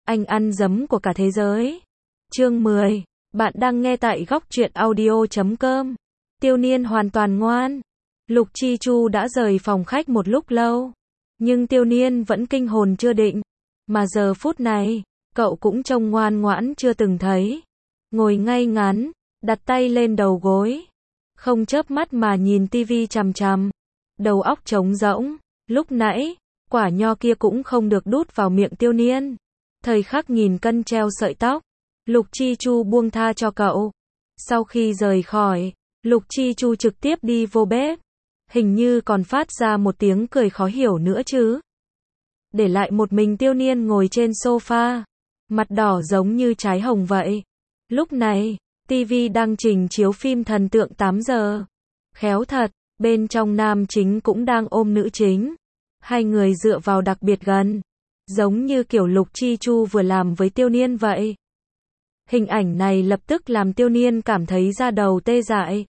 Anh ăn dấm của cả thế giới. Chương 10. Bạn đang nghe tại góc truyện audio.com. Tiêu Niên hoàn toàn ngoan. Lục Chi Chu đã rời phòng khách một lúc lâu. Nhưng Tiêu Niên vẫn kinh hồn chưa định. Mà giờ phút này, cậu cũng trông ngoan ngoãn chưa từng thấy. Ngồi ngay ngắn, đặt tay lên đầu gối. Không chớp mắt mà nhìn tivi chằm chằm. Đầu óc trống rỗng. Lúc nãy, quả nho kia cũng không được đút vào miệng Tiêu Niên. Thời khắc nghìn cân treo sợi tóc, Lục Chi Chu buông tha cho cậu. Sau khi rời khỏi, Lục Chi Chu trực tiếp đi vô bếp. Hình như còn phát ra một tiếng cười khó hiểu nữa chứ. Để lại một mình Tiêu Niên ngồi trên sofa, mặt đỏ giống như trái hồng vậy. Lúc này, TV đang trình chiếu phim Thần tượng 8 giờ. Khéo thật, bên trong nam chính cũng đang ôm nữ chính. Hai người dựa vào đặc biệt gần. Giống như kiểu Lục Chi Chu vừa làm với Tiêu Niên vậy. Hình ảnh này lập tức làm Tiêu Niên cảm thấy da đầu tê dại.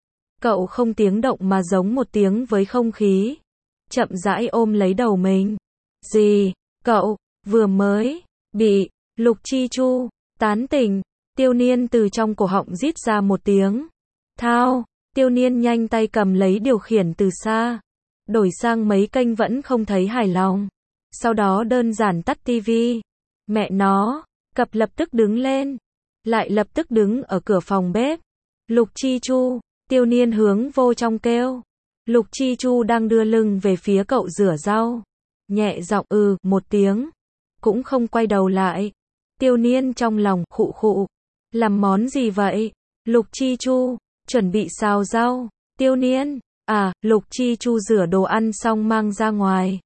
Cậu không tiếng động mà giống một tiếng với không khí. Chậm rãi ôm lấy đầu mình. Gì? Cậu, vừa mới, bị, Lục Chi Chu, tán tỉnh. Tiêu Niên từ trong cổ họng rít ra một tiếng. Thao, Tiêu Niên nhanh tay cầm lấy điều khiển từ xa. Đổi sang mấy kênh vẫn không thấy hài lòng. Sau đó đơn giản tắt tivi. Mẹ nó, cặp lập tức đứng lên. Lại lập tức đứng ở cửa phòng bếp. Lục Chi Chu, Tiêu Niên hướng vô trong kêu. Lục Chi Chu đang đưa lưng về phía cậu rửa rau. Nhẹ giọng một tiếng. Cũng không quay đầu lại. Tiêu Niên trong lòng khụ khụ. Làm món gì vậy? Lục Chi Chu, chuẩn bị xào rau. Tiêu Niên, Lục Chi Chu rửa đồ ăn xong mang ra ngoài.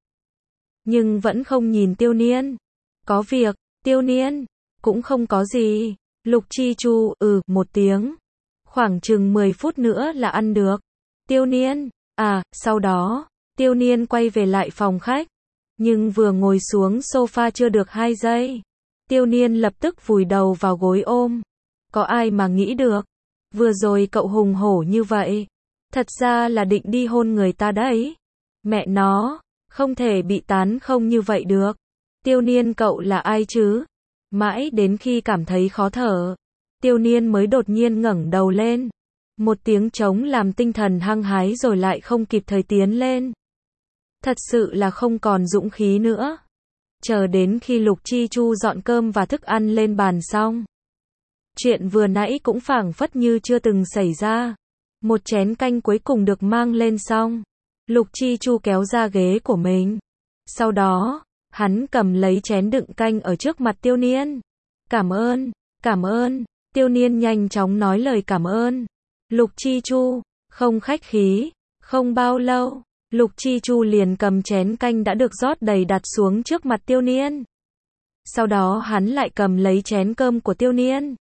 Nhưng vẫn không nhìn Tiêu Niên. Có việc, Tiêu Niên, cũng không có gì. Lục Chi Chu, một tiếng. Khoảng chừng 10 phút nữa là ăn được. Tiêu Niên, sau đó, Tiêu Niên quay về lại phòng khách. Nhưng vừa ngồi xuống sofa chưa được 2 giây. Tiêu Niên lập tức vùi đầu vào gối ôm. Có ai mà nghĩ được. Vừa rồi cậu hùng hổ như vậy. Thật ra là định đi hôn người ta đấy. Mẹ nó, không thể bị tán không như vậy được. Tiêu Niên cậu là ai chứ? Mãi đến khi cảm thấy khó thở, Tiêu Niên mới đột nhiên ngẩng đầu lên. Một tiếng trống làm tinh thần hăng hái rồi lại không kịp thời tiến lên. Thật sự là không còn dũng khí nữa. Chờ đến khi Lục Chi Chu dọn cơm và thức ăn lên bàn xong. Chuyện vừa nãy cũng phảng phất như chưa từng xảy ra. Một chén canh cuối cùng được mang lên xong. Lục Chi Chu kéo ra ghế của mình. Sau đó, hắn cầm lấy chén đựng canh ở trước mặt Tiêu Niên. Cảm ơn. Tiêu Niên nhanh chóng nói lời cảm ơn. Lục Chi Chu, không khách khí. Không bao lâu, Lục Chi Chu liền cầm chén canh đã được rót đầy đặt xuống trước mặt Tiêu Niên. Sau đó hắn lại cầm lấy chén cơm của Tiêu Niên.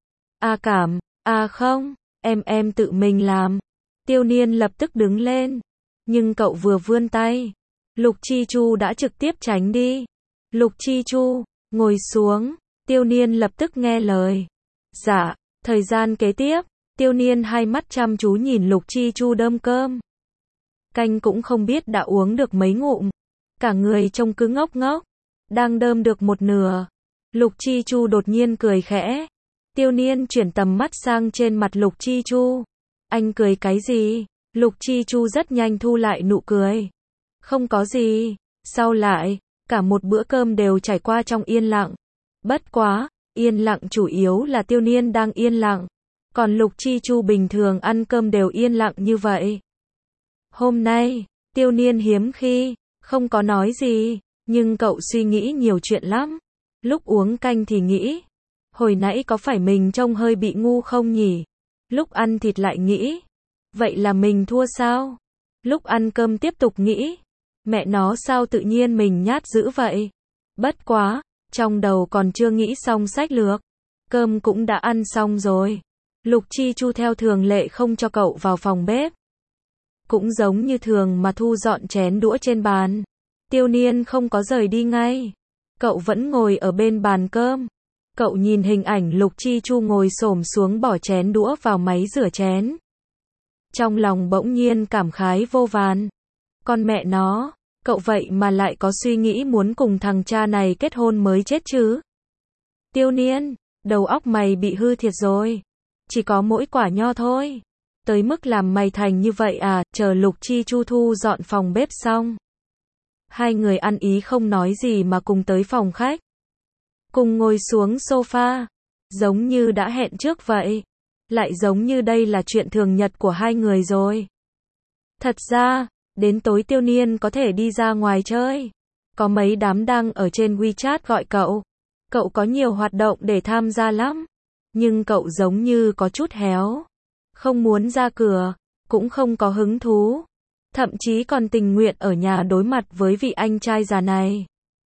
Không, em tự mình làm. Tiêu Niên lập tức đứng lên. Nhưng cậu vừa vươn tay, Lục Chi Chu đã trực tiếp tránh đi. Lục Chi Chu, ngồi xuống. Tiêu Niên lập tức nghe lời. Dạ, thời gian kế tiếp, Tiêu Niên hai mắt chăm chú nhìn Lục Chi Chu đơm cơm. Canh cũng không biết đã uống được mấy ngụm. Cả người trông cứ ngốc ngốc. Đang đơm được một nửa. Lục Chi Chu đột nhiên cười khẽ. Tiêu Niên chuyển tầm mắt sang trên mặt Lục Chi Chu. Anh cười cái gì? Lục Chi Chu rất nhanh thu lại nụ cười. Không có gì. Sau lại, cả một bữa cơm đều trải qua trong yên lặng. Bất quá, yên lặng chủ yếu là Tiêu Niên đang yên lặng. Còn Lục Chi Chu bình thường ăn cơm đều yên lặng như vậy. Hôm nay, Tiêu Niên hiếm khi, không có nói gì, nhưng cậu suy nghĩ nhiều chuyện lắm. Lúc uống canh thì nghĩ, hồi nãy có phải mình trông hơi bị ngu không nhỉ? Lúc ăn thịt lại nghĩ, vậy là mình thua sao? Lúc ăn cơm tiếp tục nghĩ, mẹ nó sao tự nhiên mình nhát dữ vậy? Bất quá, trong đầu còn chưa nghĩ xong sách lược. Cơm cũng đã ăn xong rồi. Lục Chi Chu theo thường lệ không cho cậu vào phòng bếp. Cũng giống như thường mà thu dọn chén đũa trên bàn. Tiêu Niên không có rời đi ngay. Cậu vẫn ngồi ở bên bàn cơm. Cậu nhìn hình ảnh Lục Chi Chu ngồi xổm xuống bỏ chén đũa vào máy rửa chén. Trong lòng bỗng nhiên cảm khái vô vàn. Con mẹ nó, cậu vậy mà lại có suy nghĩ muốn cùng thằng cha này kết hôn mới chết chứ. Tiêu Niên, đầu óc mày bị hư thiệt rồi. Chỉ có mỗi quả nho thôi. Tới mức làm mày thành như vậy à, chờ Lục Chi Chu thu dọn phòng bếp xong. Hai người ăn ý không nói gì mà cùng tới phòng khách. Cùng ngồi xuống sofa. Giống như đã hẹn trước vậy. Lại giống như đây là chuyện thường nhật của hai người rồi. Thật ra, đến tối Tiêu Niên có thể đi ra ngoài chơi. Có mấy đám đang ở trên WeChat gọi cậu. Cậu có nhiều hoạt động để tham gia lắm. Nhưng cậu giống như có chút héo. Không muốn ra cửa, cũng không có hứng thú. Thậm chí còn tình nguyện ở nhà đối mặt với vị anh trai già này.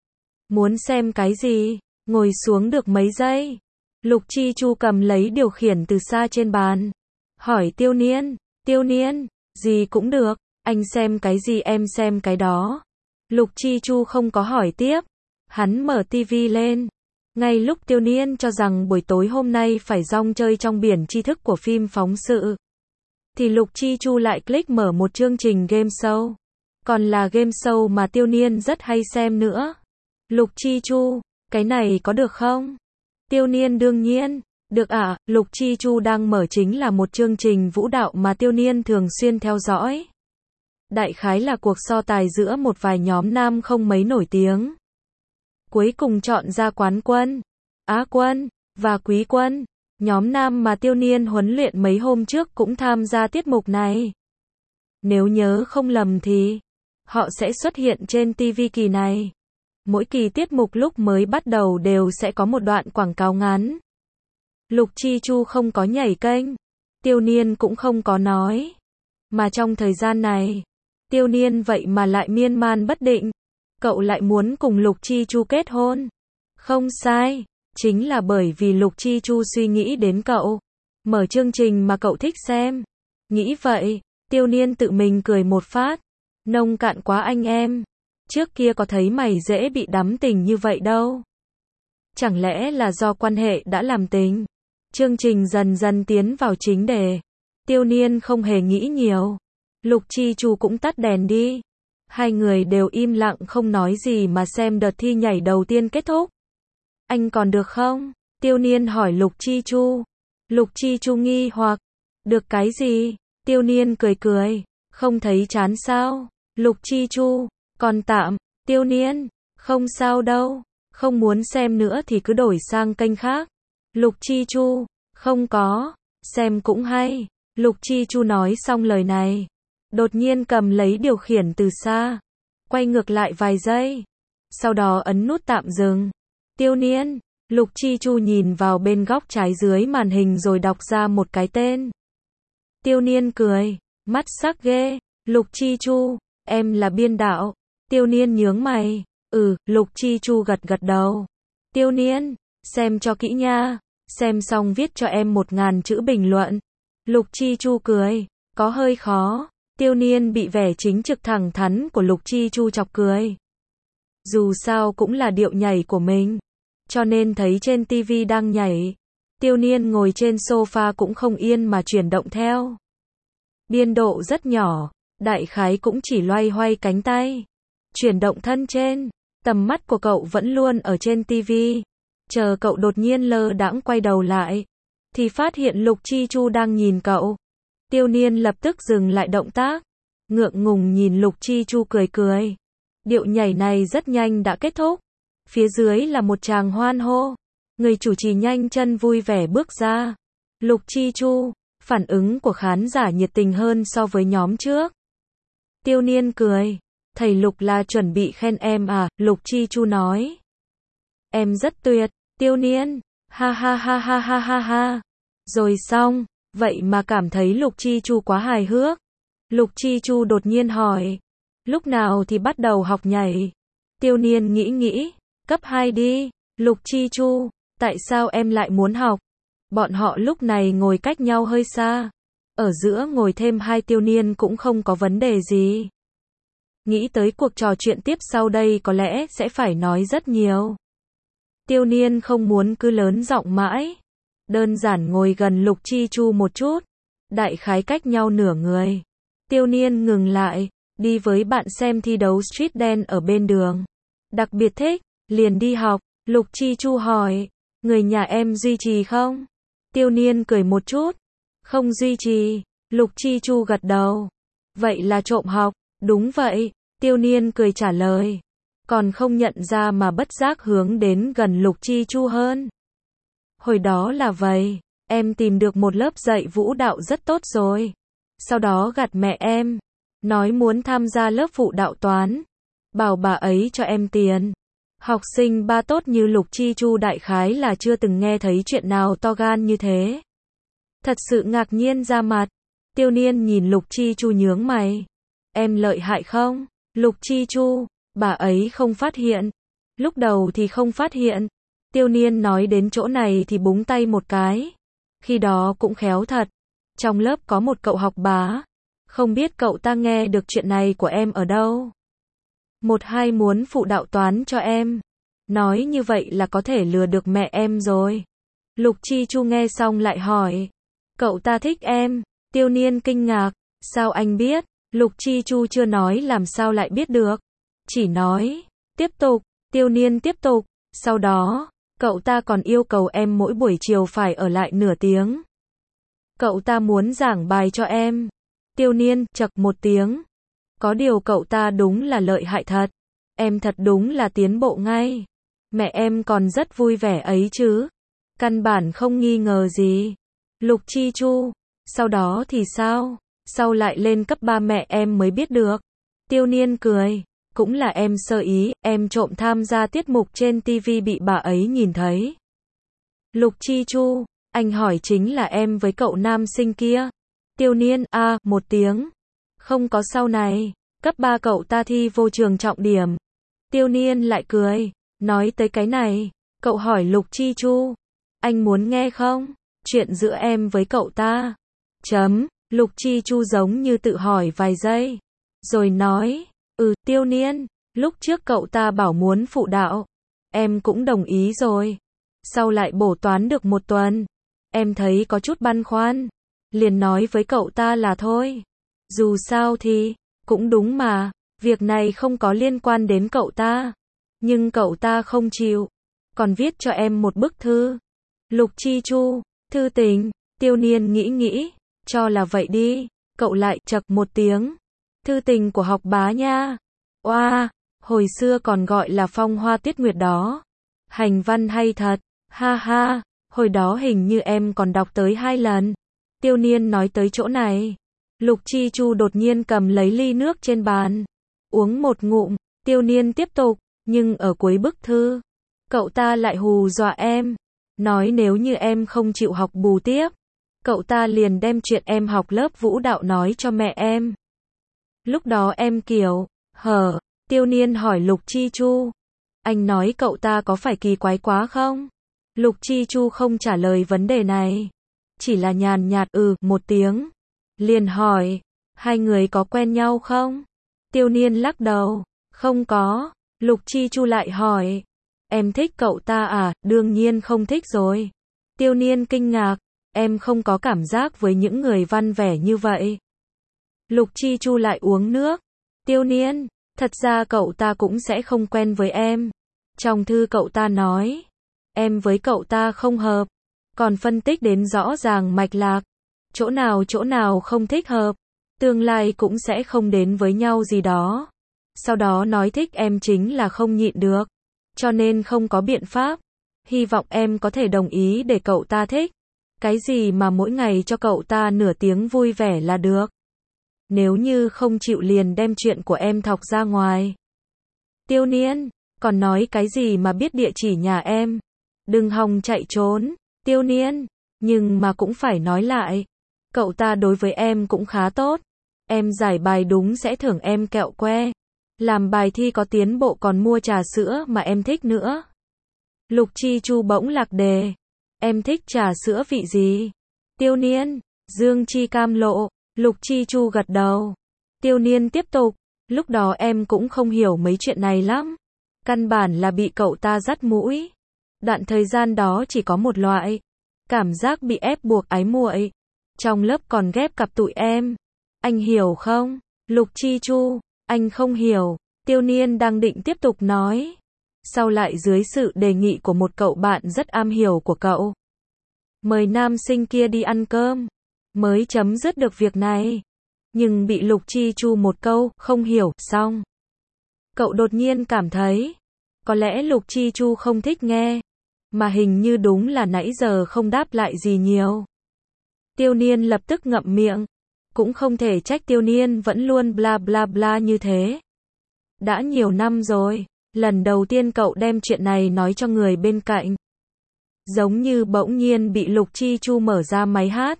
Muốn xem cái gì? Ngồi xuống được mấy giây. Lục Chi Chu cầm lấy điều khiển từ xa trên bàn. Hỏi Tiêu Niên, gì cũng được, anh xem cái gì em xem cái đó. Lục Chi Chu không có hỏi tiếp. Hắn mở tivi lên. Ngay lúc Tiêu Niên cho rằng buổi tối hôm nay phải rong chơi trong biển tri thức của phim phóng sự, thì Lục Chi Chu lại click mở một chương trình game show. Còn là game show mà Tiêu Niên rất hay xem nữa. Lục Chi Chu, cái này có được không? Tiêu Niên đương nhiên, được ạ. Lục Chi Chu đang mở chính là một chương trình vũ đạo mà Tiêu Niên thường xuyên theo dõi. Đại khái là cuộc so tài giữa một vài nhóm nam không mấy nổi tiếng. Cuối cùng chọn ra quán quân, Á quân, và Quý quân. Nhóm nam mà Tiêu Niên huấn luyện mấy hôm trước cũng tham gia tiết mục này. Nếu nhớ không lầm thì, họ sẽ xuất hiện trên TV kỳ này. Mỗi kỳ tiết mục lúc mới bắt đầu đều sẽ có một đoạn quảng cáo ngắn. Lục Chi Chu không có nhảy kênh. Tiêu Niên cũng không có nói. Mà trong thời gian này, Tiêu Niên vậy mà lại miên man bất định. Cậu lại muốn cùng Lục Chi Chu kết hôn. Không sai, chính là bởi vì Lục Chi Chu suy nghĩ đến cậu. Mở chương trình mà cậu thích xem. Nghĩ vậy, Tiêu Niên tự mình cười một phát. Nông cạn quá anh em. Trước kia có thấy mày dễ bị đắm tình như vậy đâu. Chẳng lẽ là do quan hệ đã làm tình? Chương trình dần dần tiến vào chính đề. Tiêu Niên không hề nghĩ nhiều. Lục Chi Chu cũng tắt đèn đi. Hai người đều im lặng không nói gì mà xem đợt thi nhảy đầu tiên kết thúc. Anh còn được không? Tiêu Niên hỏi Lục Chi Chu. Lục Chi Chu nghi hoặc. Được cái gì? Tiêu Niên cười cười. Không thấy chán sao? Lục Chi Chu. Còn tạm. Tiêu Niên. Không sao đâu. Không muốn xem nữa thì cứ đổi sang kênh khác. Lục Chi Chu. Không có. Xem cũng hay. Lục Chi Chu nói xong lời này. Đột nhiên cầm lấy điều khiển từ xa. Quay ngược lại vài giây. Sau đó ấn nút tạm dừng. Tiêu Niên. Lục Chi Chu nhìn vào bên góc trái dưới màn hình rồi đọc ra một cái tên. Tiêu Niên cười. Mắt sắc ghê. Lục Chi Chu. Em là biên đạo. Tiêu Niên nhướng mày. Lục Chi Chu gật gật đầu. Tiêu Niên. Xem cho kỹ nha. Xem xong viết cho em 1000 chữ bình luận. Lục Chi Chu cười. Có hơi khó. Tiêu Niên bị vẻ chính trực thẳng thắn của Lục Chi Chu chọc cười. Dù sao cũng là điệu nhảy của mình. Cho nên thấy trên TV đang nhảy. Tiêu Niên ngồi trên sofa cũng không yên mà chuyển động theo. Biên độ rất nhỏ. Đại khái cũng chỉ loay hoay cánh tay. Chuyển động thân trên. Tầm mắt của cậu vẫn luôn ở trên TV. Chờ cậu đột nhiên lơ đãng quay đầu lại. Thì phát hiện Lục Chi Chu đang nhìn cậu. Tiêu Niên lập tức dừng lại động tác. Ngượng ngùng nhìn Lục Chi Chu cười cười. Điệu nhảy này rất nhanh đã kết thúc. Phía dưới là một tràng hoan hô. Người chủ trì nhanh chân vui vẻ bước ra. Lục Chi Chu. Phản ứng của khán giả nhiệt tình hơn so với nhóm trước. Tiêu Niên cười. Thầy Lục là chuẩn bị khen em à? Lục Chi Chu nói. Em rất tuyệt. Tiêu Niên. Ha ha ha ha ha ha ha. Rồi xong. Vậy mà cảm thấy Lục Chi Chu quá hài hước. Lục Chi Chu đột nhiên hỏi. Lúc nào thì bắt đầu học nhảy? Tiêu Niên nghĩ. Cấp 2 đi. Lục Chi Chu. Tại sao em lại muốn học? Bọn họ lúc này ngồi cách nhau hơi xa. Ở giữa ngồi thêm 2 Tiêu Niên cũng không có vấn đề gì. Nghĩ tới cuộc trò chuyện tiếp sau đây có lẽ sẽ phải nói rất nhiều. Tiêu Niên không muốn cứ lớn giọng mãi. Đơn giản ngồi gần Lục Chi Chu một chút. Đại khái cách nhau nửa người. Tiêu Niên ngừng lại. Đi với bạn xem thi đấu street dance ở bên đường. Đặc biệt thích. Liền đi học. Lục Chi Chu hỏi. Người nhà em duy trì không? Tiêu Niên cười một chút. Không duy trì. Lục Chi Chu gật đầu. Vậy là trộm học. Đúng vậy. Tiêu Niên cười trả lời. Còn không nhận ra mà bất giác hướng đến gần Lục Chi Chu hơn. Hồi đó là vậy. Em tìm được một lớp dạy vũ đạo rất tốt rồi. Sau đó gạt mẹ em. Nói muốn tham gia lớp phụ đạo toán. Bảo bà ấy cho em tiền. Học sinh ba tốt như Lục Chi Chu đại khái là chưa từng nghe thấy chuyện nào to gan như thế. Thật sự ngạc nhiên ra mặt. Tiêu Niên nhìn Lục Chi Chu nhướng mày. Em lợi hại không? Lục Chi Chu, bà ấy không phát hiện. Lúc đầu thì không phát hiện. Tiêu Niên nói đến chỗ này thì búng tay một cái. Khi đó cũng khéo thật. Trong lớp có một cậu học bá. Không biết cậu ta nghe được chuyện này của em ở đâu. Một hai muốn phụ đạo toán cho em. Nói như vậy là có thể lừa được mẹ em rồi. Lục Chi Chu nghe xong lại hỏi. Cậu ta thích em. Tiêu Niên kinh ngạc. Sao anh biết? Lục Chi Chu chưa nói làm sao lại biết được. Chỉ nói. Tiếp tục. Tiêu Niên tiếp tục. Sau đó, cậu ta còn yêu cầu em mỗi buổi chiều phải ở lại nửa tiếng. Cậu ta muốn giảng bài cho em. Tiêu Niên chậc một tiếng. Có điều cậu ta đúng là lợi hại thật. Em thật đúng là tiến bộ ngay. Mẹ em còn rất vui vẻ ấy chứ. Căn bản không nghi ngờ gì. Lục Chi Chu. Sau đó thì sao? Sau lại lên cấp 3 mẹ em mới biết được. Tiêu Niên cười. Cũng là em sơ ý, em trộm tham gia tiết mục trên TV bị bà ấy nhìn thấy. Lục Chi Chu. Anh hỏi chính là em với cậu nam sinh kia. Tiêu Niên, một tiếng. Không có sau này. Cấp 3 cậu ta thi vô trường trọng điểm. Tiêu Niên lại cười. Nói tới cái này. Cậu hỏi Lục Chi Chu. Anh muốn nghe không? Chuyện giữa em với cậu ta. Lục Chi Chu giống như tự hỏi vài giây. Rồi nói. Tiêu Niên. Lúc trước cậu ta bảo muốn phụ đạo. Em cũng đồng ý rồi. Sau lại bổ toán được một tuần. Em thấy có chút băn khoăn. Liền nói với cậu ta là thôi. Dù sao thì, cũng đúng mà. Việc này không có liên quan đến cậu ta. Nhưng cậu ta không chịu. Còn viết cho em một bức thư. Lục Chi Chu. Thư tình. Tiêu Niên nghĩ. Cho là vậy đi. Cậu lại chậc một tiếng. Thư tình của học bá nha. Oa, hồi xưa còn gọi là Phong Hoa Tuyết Nguyệt đó. Hành văn hay thật. Ha ha, hồi đó hình như em còn đọc tới 2 lần. Tiêu Niên nói tới chỗ này. Lục Chi Chu đột nhiên cầm lấy ly nước trên bàn. Uống một ngụm. Tiêu Niên tiếp tục. Nhưng ở cuối bức thư, cậu ta lại hù dọa em. Nói nếu như em không chịu học bù tiếp, cậu ta liền đem chuyện em học lớp vũ đạo nói cho mẹ em. Lúc đó em kiểu, Tiêu Niên hỏi Lục Chi Chu. Anh nói cậu ta có phải kỳ quái quá không? Lục Chi Chu không trả lời vấn đề này. Chỉ là nhàn nhạt một tiếng. Liền hỏi, hai người có quen nhau không? Tiêu Niên lắc đầu. Không có. Lục Chi Chu lại hỏi. Em thích cậu ta à? Đương nhiên không thích rồi. Tiêu Niên kinh ngạc. Em không có cảm giác với những người văn vẻ như vậy. Lục Chi Chu lại uống nước. Tiêu Niên, thật ra cậu ta cũng sẽ không quen với em. Trong thư cậu ta nói, em với cậu ta không hợp. Còn phân tích đến rõ ràng mạch lạc. Chỗ nào không thích hợp. Tương lai cũng sẽ không đến với nhau gì đó. Sau đó nói thích em chính là không nhịn được. Cho nên không có biện pháp. Hy vọng em có thể đồng ý để cậu ta thích. Cái gì mà mỗi ngày cho cậu ta nửa tiếng vui vẻ là được. Nếu như không chịu liền đem chuyện của em thọc ra ngoài. Tiêu Niên, còn nói cái gì mà biết địa chỉ nhà em. Đừng hòng chạy trốn. Tiêu Niên, nhưng mà cũng phải nói lại. Cậu ta đối với em cũng khá tốt. Em giải bài đúng sẽ thưởng em kẹo que. Làm bài thi có tiến bộ còn mua trà sữa mà em thích nữa. Lục Chi Chu bỗng lạc đề. Em thích trà sữa vị gì? Tiêu Niên, Dương Chi Cam Lộ. Lục Chi Chu gật đầu. Tiêu Niên tiếp tục. Lúc đó em cũng không hiểu mấy chuyện này lắm. Căn bản là bị cậu ta dắt mũi. Đoạn thời gian đó chỉ có một loại. Cảm giác bị ép buộc ái muội. Trong lớp còn ghép cặp tụi em. Anh hiểu không? Lục Chi Chu. Anh không hiểu. Tiêu Niên đang định tiếp tục nói. sau lại dưới sự đề nghị của một cậu bạn rất am hiểu của cậu, mời nam sinh kia đi ăn cơm, mới chấm dứt được việc này. Nhưng bị Lục Chi Chu một câu, không hiểu, xong. Cậu đột nhiên cảm thấy, có lẽ Lục Chi Chu không thích nghe, mà hình như đúng là nãy giờ không đáp lại gì nhiều. Tiêu Niên lập tức ngậm miệng, cũng không thể trách Tiêu Niên vẫn luôn bla bla bla như thế. Đã nhiều năm rồi, lần đầu tiên cậu đem chuyện này nói cho người bên cạnh. Giống như bỗng nhiên bị Lục Chi Chu mở ra máy hát.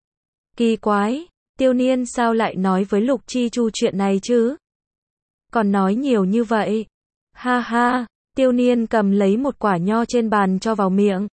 Kỳ quái, Tiêu Niên sao lại nói với Lục Chi Chu chuyện này chứ? Còn nói nhiều như vậy. Ha ha, Tiêu Niên cầm lấy một quả nho trên bàn cho vào miệng.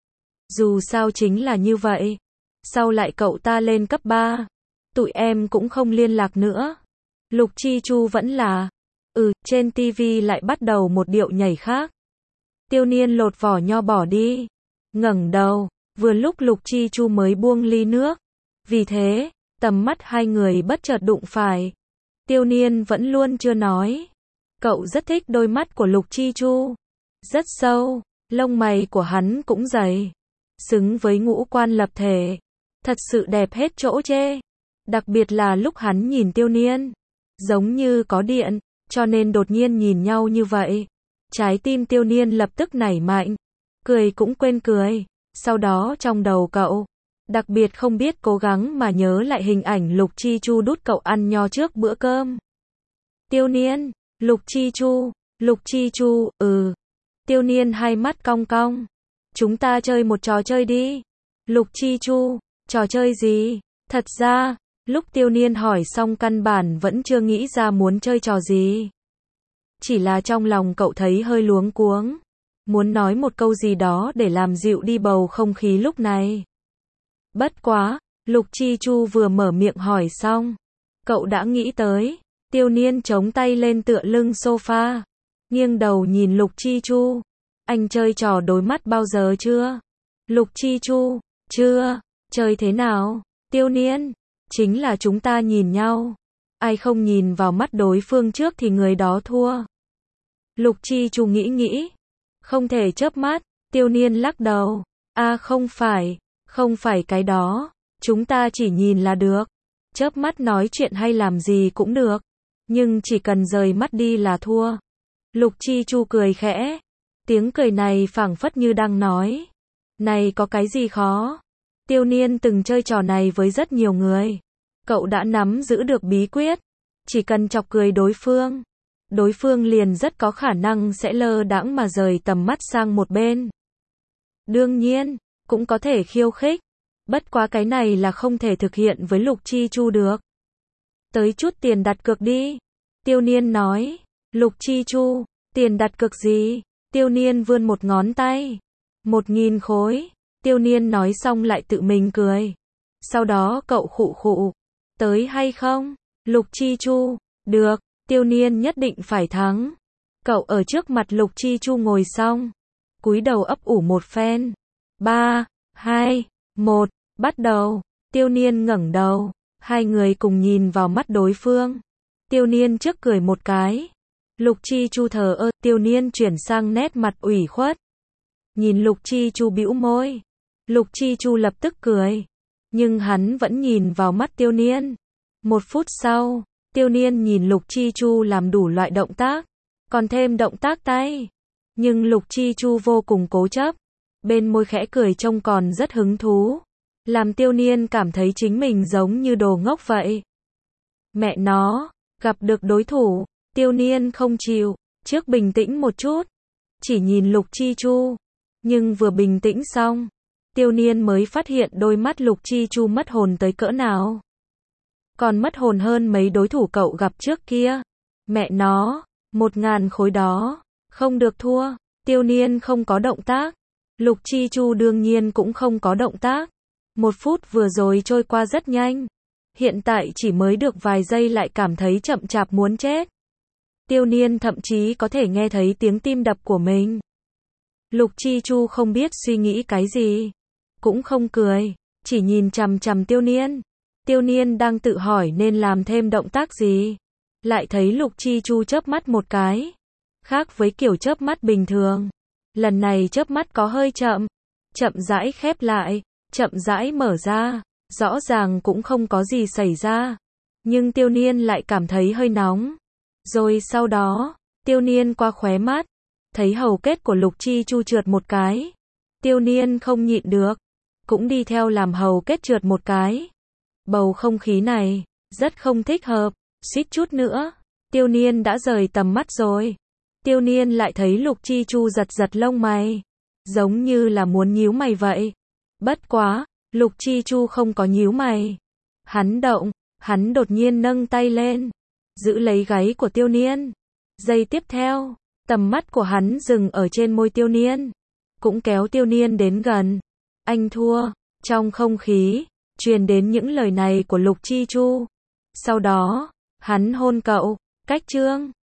Dù sao chính là như vậy. Sau lại cậu ta lên cấp 3. Tụi em cũng không liên lạc nữa. Lục Chi Chu vẫn là. Trên tivi lại bắt đầu một điệu nhảy khác. Tiêu Niên lột vỏ nho bỏ đi. Ngẩng đầu, vừa lúc Lục Chi Chu mới buông ly nước. Vì thế, tầm mắt hai người bất chợt đụng phải. Tiêu Niên vẫn luôn chưa nói. Cậu rất thích đôi mắt của Lục Chi Chu. Rất sâu, lông mày của hắn cũng dày. Xứng với ngũ quan lập thể. Thật sự đẹp hết chỗ chê. Đặc biệt là lúc hắn nhìn Tiêu Niên. Giống như có điện, cho nên đột nhiên nhìn nhau như vậy. Trái tim Tiêu Niên lập tức nảy mạnh. Cười cũng quên cười. Sau đó trong đầu cậu, đặc biệt không biết cố gắng mà nhớ lại hình ảnh Lục Chi Chu đút cậu ăn nho trước bữa cơm. Tiêu Niên, Lục Chi Chu, Tiêu Niên hai mắt cong cong. Chúng ta chơi một trò chơi đi. Lục Chi Chu, trò chơi gì? Thật ra, lúc Tiêu Niên hỏi xong căn bản vẫn chưa nghĩ ra muốn chơi trò gì. Chỉ là trong lòng cậu thấy hơi luống cuống. Muốn nói một câu gì đó để làm dịu đi bầu không khí lúc này. Bất quá, Lục Chi Chu vừa mở miệng hỏi xong. Cậu đã nghĩ tới. Tiêu Niên chống tay lên tựa lưng sofa. Nghiêng đầu nhìn Lục Chi Chu. Anh chơi trò đối mắt bao giờ chưa? Lục Chi Chu, chưa. Chơi thế nào? Tiêu Niên, chính là chúng ta nhìn nhau. Ai không nhìn vào mắt đối phương trước thì người đó thua. Lục Chi Chu nghĩ. Không thể chớp mắt. Tiêu Niên lắc đầu. Không phải cái đó. Chúng ta chỉ nhìn là được. Chớp mắt nói chuyện hay làm gì cũng được. Nhưng chỉ cần rời mắt đi là thua. Lục Chi Chu cười khẽ. Tiếng cười này phảng phất như đang nói. Này có cái gì khó? Tiêu Niên từng chơi trò này với rất nhiều người. Cậu đã nắm giữ được bí quyết. Chỉ cần chọc cười đối phương liền rất có khả năng sẽ lơ đãng mà rời tầm mắt sang một bên. Đương nhiên, cũng có thể khiêu khích. Bất quá cái này là không thể thực hiện với Lục Chi Chu được. Tới chút tiền đặt cược đi. Tiêu Niên nói. Lục Chi Chu, tiền đặt cược gì? Tiêu Niên vươn một ngón tay. 1.000 khối. Tiêu Niên nói xong lại tự mình cười. Sau đó cậu khụ khụ. Tới hay không? Lục Chi Chu. Được, Tiêu Niên nhất định phải thắng. Cậu ở trước mặt Lục Chi Chu ngồi xong. Cúi đầu ấp ủ một phen. 3, 2, 1, bắt đầu. Tiêu Niên ngẩng đầu. Hai người cùng nhìn vào mắt đối phương. Tiêu Niên trước cười một cái. Lục Chi Chu thờ ơ. Tiêu Niên chuyển sang nét mặt ủy khuất. Nhìn Lục Chi Chu bĩu môi. Lục Chi Chu lập tức cười. Nhưng hắn vẫn nhìn vào mắt Tiêu Niên. 1 phút sau, Tiêu Niên nhìn Lục Chi Chu làm đủ loại động tác. Còn thêm động tác tay. Nhưng Lục Chi Chu vô cùng cố chấp. Bên môi khẽ cười trông còn rất hứng thú. Làm Tiêu Niên cảm thấy chính mình giống như đồ ngốc vậy. Mẹ nó, gặp được đối thủ. Tiêu Niên không chịu. Trước bình tĩnh một chút. Chỉ nhìn Lục Chi Chu. Nhưng vừa bình tĩnh xong, Tiêu Niên mới phát hiện đôi mắt Lục Chi Chu mất hồn tới cỡ nào. Còn mất hồn hơn mấy đối thủ cậu gặp trước kia. Mẹ nó, 1.000 khối đó. Không được thua. Tiêu Niên không có động tác. Lục Chi Chu đương nhiên cũng không có động tác. 1 phút vừa rồi trôi qua rất nhanh. Hiện tại chỉ mới được vài giây lại cảm thấy chậm chạp muốn chết. Tiêu Niên thậm chí có thể nghe thấy tiếng tim đập của mình. Lục Chi Chu không biết suy nghĩ cái gì. Cũng không cười. Chỉ nhìn chằm chằm Tiêu Niên. Tiêu Niên đang tự hỏi nên làm thêm động tác gì. Lại thấy Lục Chi Chu chớp mắt một cái. Khác với kiểu chớp mắt bình thường. Lần này chớp mắt có hơi chậm. Chậm rãi khép lại, chậm rãi mở ra. Rõ ràng cũng không có gì xảy ra. Nhưng Tiêu Niên lại cảm thấy hơi nóng. Rồi sau đó, Tiêu Niên qua khóe mắt. Thấy hầu kết của Lục Chi Chu trượt một cái. Tiêu Niên không nhịn được. Cũng đi theo làm hầu kết trượt một cái. Bầu không khí này, rất không thích hợp. Suýt chút nữa, Tiêu Niên đã rời tầm mắt rồi. Tiêu Niên lại thấy Lục Chi Chu giật giật lông mày. Giống như là muốn nhíu mày vậy. Bất quá, Lục Chi Chu không có nhíu mày. Hắn đột nhiên nâng tay lên. Giữ lấy gáy của Tiêu Niên. Giây tiếp theo, tầm mắt của hắn dừng ở trên môi Tiêu Niên. Cũng kéo Tiêu Niên đến gần. Anh thua. Trong không khí, truyền đến những lời này của Lục Chi Chu. Sau đó, hắn hôn cậu. Cách chương